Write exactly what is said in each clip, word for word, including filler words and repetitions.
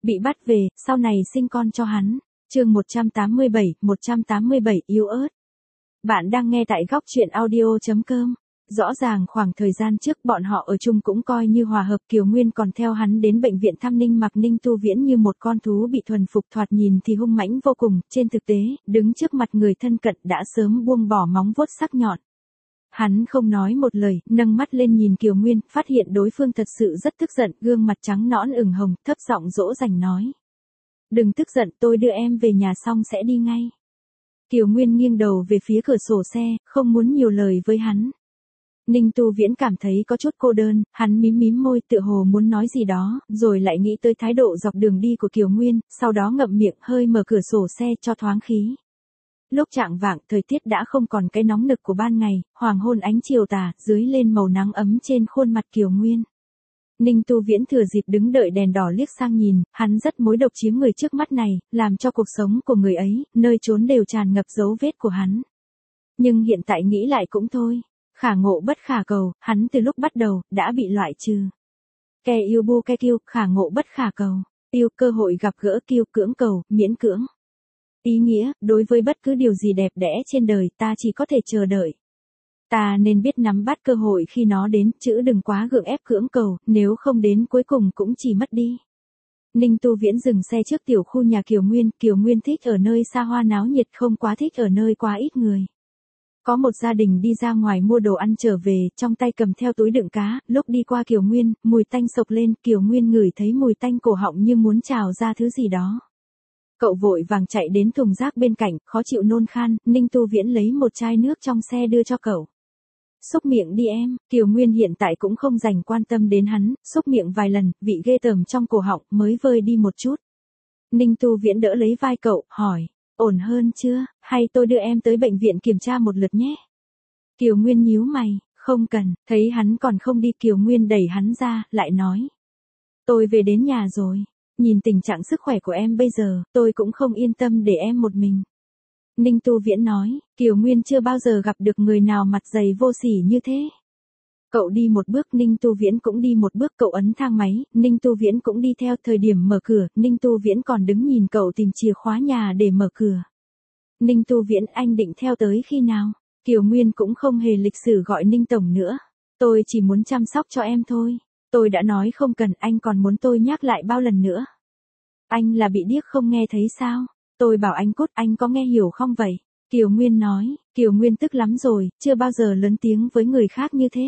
Bị bắt về, sau này sinh con cho hắn. Chương một trăm tám mươi bảy, một trăm tám mươi bảy yếu ớt. Bạn đang nghe tại góc truyện audio chấm com. Rõ ràng khoảng thời gian trước bọn họ ở chung cũng coi như hòa hợp, Kiều Nguyên còn theo hắn đến bệnh viện thăm Ninh Mặc. Ninh Tu Viễn như một con thú bị thuần phục, thoạt nhìn thì hung mãnh vô cùng, trên thực tế, đứng trước mặt người thân cận đã sớm buông bỏ móng vuốt sắc nhọn. Hắn không nói một lời, nâng mắt lên nhìn Kiều Nguyên, phát hiện đối phương thật sự rất tức giận, gương mặt trắng nõn ửng hồng, thấp giọng dỗ dành nói. Đừng tức giận, tôi đưa em về nhà xong sẽ đi ngay. Kiều Nguyên nghiêng đầu về phía cửa sổ xe, không muốn nhiều lời với hắn. Ninh Tu Viễn cảm thấy có chút cô đơn, hắn mím mím môi tựa hồ muốn nói gì đó, rồi lại nghĩ tới thái độ dọc đường đi của Kiều Nguyên, sau đó ngậm miệng hơi mở cửa sổ xe cho thoáng khí. Lúc chạng vạng, thời tiết đã không còn cái nóng nực của ban ngày, hoàng hôn ánh chiều tà, dưới lên màu nắng ấm trên khuôn mặt Kiều Nguyên. Ninh Tu Viễn thừa dịp đứng đợi đèn đỏ liếc sang nhìn, hắn rất mối độc chiếm người trước mắt này, làm cho cuộc sống của người ấy, nơi trốn đều tràn ngập dấu vết của hắn. Nhưng hiện tại nghĩ lại cũng thôi, khả ngộ bất khả cầu, hắn từ lúc bắt đầu, đã bị loại trừ. Kẻ yêu bu ke kiêu, khả ngộ bất khả cầu, yêu cơ hội gặp gỡ kiêu cưỡng cầu, miễn cưỡng. Ý nghĩa, đối với bất cứ điều gì đẹp đẽ trên đời ta chỉ có thể chờ đợi. Ta nên biết nắm bắt cơ hội khi nó đến, chứ đừng quá gượng ép cưỡng cầu, nếu không đến cuối cùng cũng chỉ mất đi. Ninh Tu Viễn dừng xe trước tiểu khu nhà Kiều Nguyên, Kiều Nguyên thích ở nơi xa hoa náo nhiệt, không quá thích ở nơi quá ít người. Có một gia đình đi ra ngoài mua đồ ăn trở về, trong tay cầm theo túi đựng cá, lúc đi qua Kiều Nguyên, mùi tanh sộc lên, Kiều Nguyên ngửi thấy mùi tanh cổ họng như muốn trào ra thứ gì đó. Cậu vội vàng chạy đến thùng rác bên cạnh, khó chịu nôn khan, Ninh Tu Viễn lấy một chai nước trong xe đưa cho cậu. Xúc miệng đi em, Kiều Nguyên hiện tại cũng không dành quan tâm đến hắn, xúc miệng vài lần, vị ghê tởm trong cổ họng mới vơi đi một chút. Ninh Tu Viễn đỡ lấy vai cậu, hỏi, ổn hơn chưa, hay tôi đưa em tới bệnh viện kiểm tra một lượt nhé. Kiều Nguyên nhíu mày, không cần, thấy hắn còn không đi, Kiều Nguyên đẩy hắn ra, lại nói. Tôi về đến nhà rồi. Nhìn tình trạng sức khỏe của em bây giờ, tôi cũng không yên tâm để em một mình. Ninh Tu Viễn nói, Kiều Nguyên chưa bao giờ gặp được người nào mặt dày vô sỉ như thế. Cậu đi một bước, Ninh Tu Viễn cũng đi một bước, cậu ấn thang máy, Ninh Tu Viễn cũng đi theo, thời điểm mở cửa, Ninh Tu Viễn còn đứng nhìn cậu tìm chìa khóa nhà để mở cửa. Ninh Tu Viễn, anh định theo tới khi nào? Kiều Nguyên cũng không hề lịch sử gọi Ninh Tổng nữa. Tôi chỉ muốn chăm sóc cho em thôi. Tôi đã nói không cần, anh còn muốn tôi nhắc lại bao lần nữa. Anh là bị điếc không nghe thấy sao? Tôi bảo anh cút, anh có nghe hiểu không vậy? Kiều Nguyên nói, Kiều Nguyên tức lắm rồi, chưa bao giờ lớn tiếng với người khác như thế.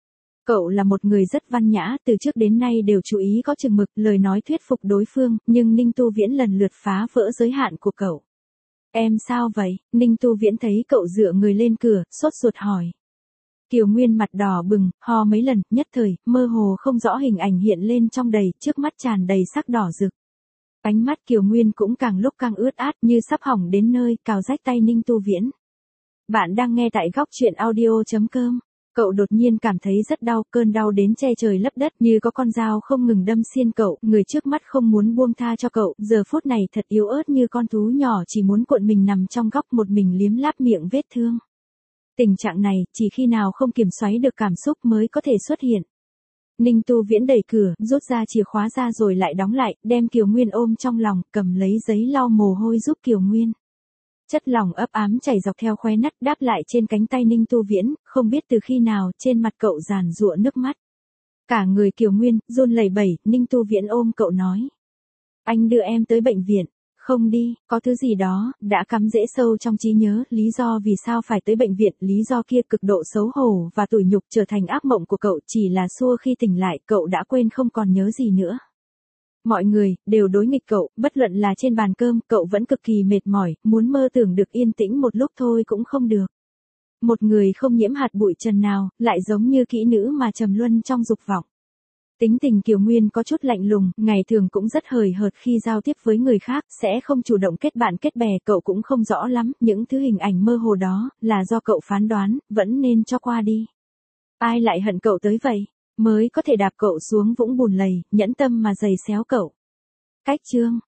Cậu là một người rất văn nhã, từ trước đến nay đều chú ý có chừng mực, lời nói thuyết phục đối phương, nhưng Ninh Tu Viễn lần lượt phá vỡ giới hạn của cậu. Em sao vậy? Ninh Tu Viễn thấy cậu dựa người lên cửa, sốt ruột hỏi. Kiều Nguyên mặt đỏ bừng, ho mấy lần, nhất thời, mơ hồ không rõ hình ảnh hiện lên trong đầy, trước mắt tràn đầy sắc đỏ rực. Ánh mắt Kiều Nguyên cũng càng lúc càng ướt át, như sắp hỏng đến nơi, cào rách tay Ninh Tu Viễn. Bạn đang nghe tại góc truyện audio chấm com. Cậu đột nhiên cảm thấy rất đau, cơn đau đến che trời lấp đất, như có con dao không ngừng đâm xiên cậu, người trước mắt không muốn buông tha cho cậu, giờ phút này thật yếu ớt như con thú nhỏ chỉ muốn cuộn mình nằm trong góc một mình liếm láp miệng vết thương. Tình trạng này, chỉ khi nào không kiểm soát được cảm xúc mới có thể xuất hiện. Ninh Tu Viễn đẩy cửa, rút ra chìa khóa ra rồi lại đóng lại, đem Kiều Nguyên ôm trong lòng, cầm lấy giấy lau mồ hôi giúp Kiều Nguyên. Chất lỏng ấp ám chảy dọc theo khóe nách đáp lại trên cánh tay Ninh Tu Viễn, không biết từ khi nào, trên mặt cậu giàn giụa nước mắt. Cả người Kiều Nguyên, run lẩy bẩy, Ninh Tu Viễn ôm cậu nói. Anh đưa em tới bệnh viện. Không đi, có thứ gì đó, đã cắm rễ sâu trong trí nhớ, lý do vì sao phải tới bệnh viện, lý do kia cực độ xấu hổ và tủi nhục trở thành ác mộng của cậu, chỉ là xua khi tỉnh lại, cậu đã quên không còn nhớ gì nữa. Mọi người, đều đối nghịch cậu, bất luận là trên bàn cơm, cậu vẫn cực kỳ mệt mỏi, muốn mơ tưởng được yên tĩnh một lúc thôi cũng không được. Một người không nhiễm hạt bụi trần nào, lại giống như kỹ nữ mà trầm luân trong dục vọng. Tính tình Kiều Nguyên có chút lạnh lùng, ngày thường cũng rất hời hợt khi giao tiếp với người khác, sẽ không chủ động kết bạn kết bè, cậu cũng không rõ lắm, những thứ hình ảnh mơ hồ đó, là do cậu phán đoán, vẫn nên cho qua đi. Ai lại hận cậu tới vậy, mới có thể đạp cậu xuống vũng bùn lầy, nhẫn tâm mà giày xéo cậu. Cách chương,